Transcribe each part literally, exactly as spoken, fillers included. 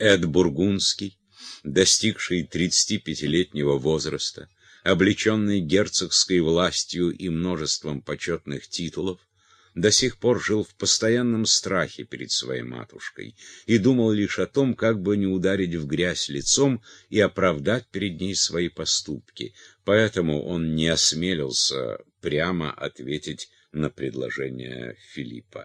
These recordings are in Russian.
Эд Бургундский, достигший тридцатипятилетнего возраста, облеченный герцогской властью и множеством почетных титулов, до сих пор жил в постоянном страхе перед своей матушкой и думал лишь о том, как бы не ударить в грязь лицом и оправдать перед ней свои поступки. Поэтому он не осмелился прямо ответить на предложение Филиппа.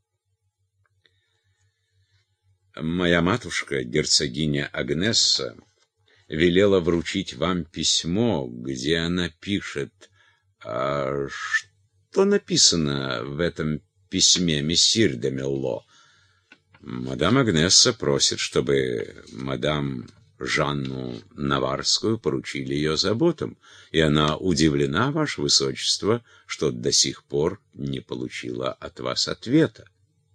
«Моя матушка, герцогиня Агнесса, велела вручить вам письмо, где она пишет... А что написано в этом письме, мессир де Мелло?» «Мадам Агнесса просит, чтобы мадам Жанну Наварскую поручили ее заботам, и она удивлена, ваше высочество, что до сих пор не получила от вас ответа».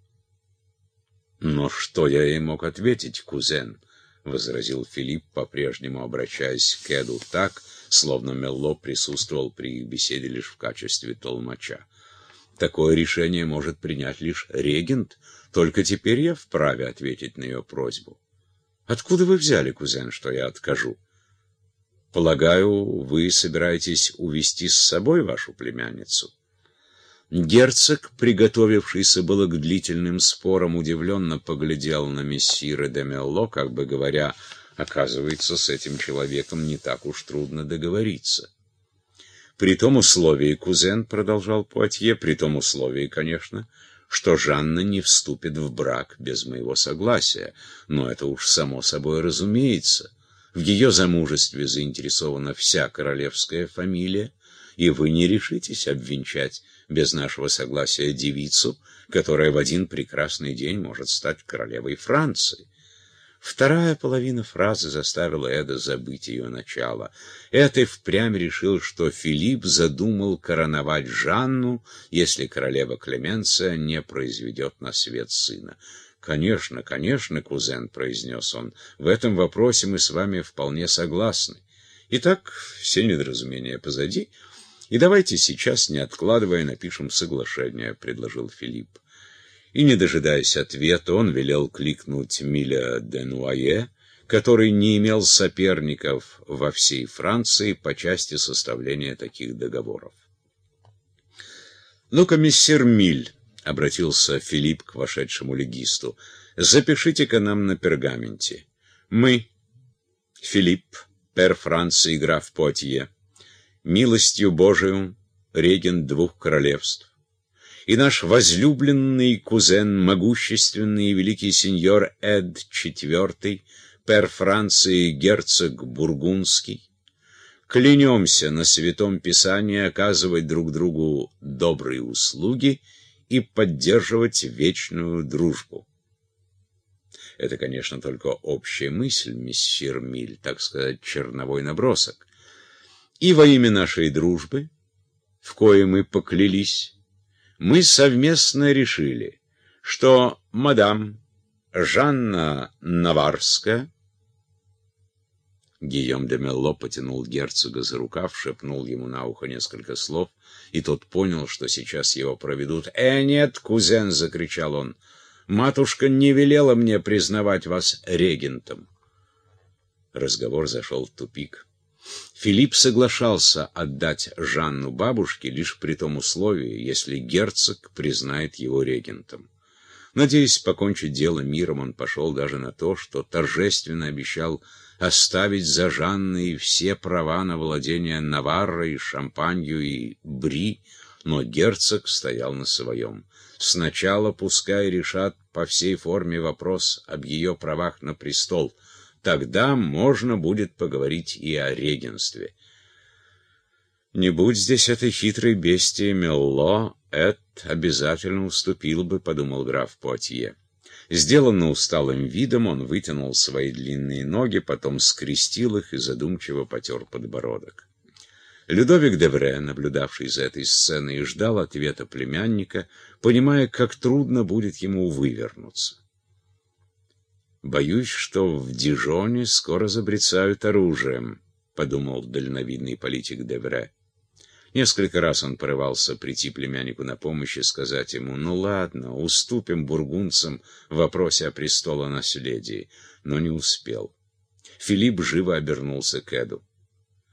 «Но что я ей мог ответить, кузен?» — возразил Филипп, по-прежнему обращаясь к Эду так, словно Мелло присутствовал при их беседе лишь в качестве толмача. «Такое решение может принять лишь регент. Только теперь я вправе ответить на ее просьбу. Откуда вы взяли, кузен, что я откажу? Полагаю, вы собираетесь увезти с собой вашу племянницу?» Герцог, приготовившийся было к длительным спорам, удивленно поглядел на мессира де Мелло, как бы говоря, оказывается, с этим человеком не так уж трудно договориться. «При том условии, кузен, — продолжал Пуатье, — при том условии, конечно, что Жанна не вступит в брак без моего согласия, но это уж само собой разумеется. В ее замужестве заинтересована вся королевская фамилия, и вы не решитесь обвенчать без нашего согласия девицу, которая в один прекрасный день может стать королевой Франции». Вторая половина фразы заставила Эда забыть ее начало. Эд и впрямь решил, что Филипп задумал короновать Жанну, если королева Клеменция не произведет на свет сына. «Конечно, конечно, кузен», — произнес он, — «в этом вопросе мы с вами вполне согласны. Итак, все недоразумения позади, и давайте сейчас, не откладывая, напишем соглашение», — предложил Филипп. И, не дожидаясь ответа, он велел кликнуть Миля де Нуае, который не имел соперников во всей Франции по части составления таких договоров. «Ну-ка, мессир Миль», — обратился Филипп к вошедшему легисту, — «запишите-ка нам на пергаменте. Мы, Филипп, пэр Франции, граф Пуатье, милостью Божию, регент двух королевств, и наш возлюбленный кузен, могущественный и великий сеньор Эд четвёртый, пэр Франции, герцог Бургундский, клянемся на Святом Писании оказывать друг другу добрые услуги и поддерживать вечную дружбу». Это, конечно, только общая мысль, мессир Миль, так сказать, черновой набросок. «И во имя нашей дружбы, в кое мы поклялись, мы совместно решили, что мадам Жанна Наварская...» Гийом де Мелло потянул герцога за рукав, шепнул ему на ухо несколько слов, и тот понял, что сейчас его проведут. «Э, нет, кузен!» — закричал он. «Матушка не велела мне признавать вас регентом». Разговор зашел в тупик. Филипп соглашался отдать Жанну бабушке лишь при том условии, если герцог признает его регентом. Надеясь покончить дело миром, он пошел даже на то, что торжественно обещал оставить за Жанной все права на владение Наваррой, Шампанью и Бри, но герцог стоял на своем. Сначала пускай решат по всей форме вопрос об ее правах на престол. Тогда можно будет поговорить и о регенстве. Не будь здесь этой хитрой бестии Мелло, Эд обязательно уступил бы, — подумал граф Пуатье. Сделанно усталым видом, он вытянул свои длинные ноги, потом скрестил их и задумчиво потер подбородок. Людовик де Вре, наблюдавший за этой сценой, ждал ответа племянника, понимая, как трудно будет ему вывернуться. «Боюсь, что в Дижоне скоро забрецают оружием», — подумал дальновидный политик де Вре. Несколько раз он порывался прийти племяннику на помощь и сказать ему: «Ну ладно, уступим бургундцам в вопросе о престолонаследии», но не успел. Филипп живо обернулся к Эду.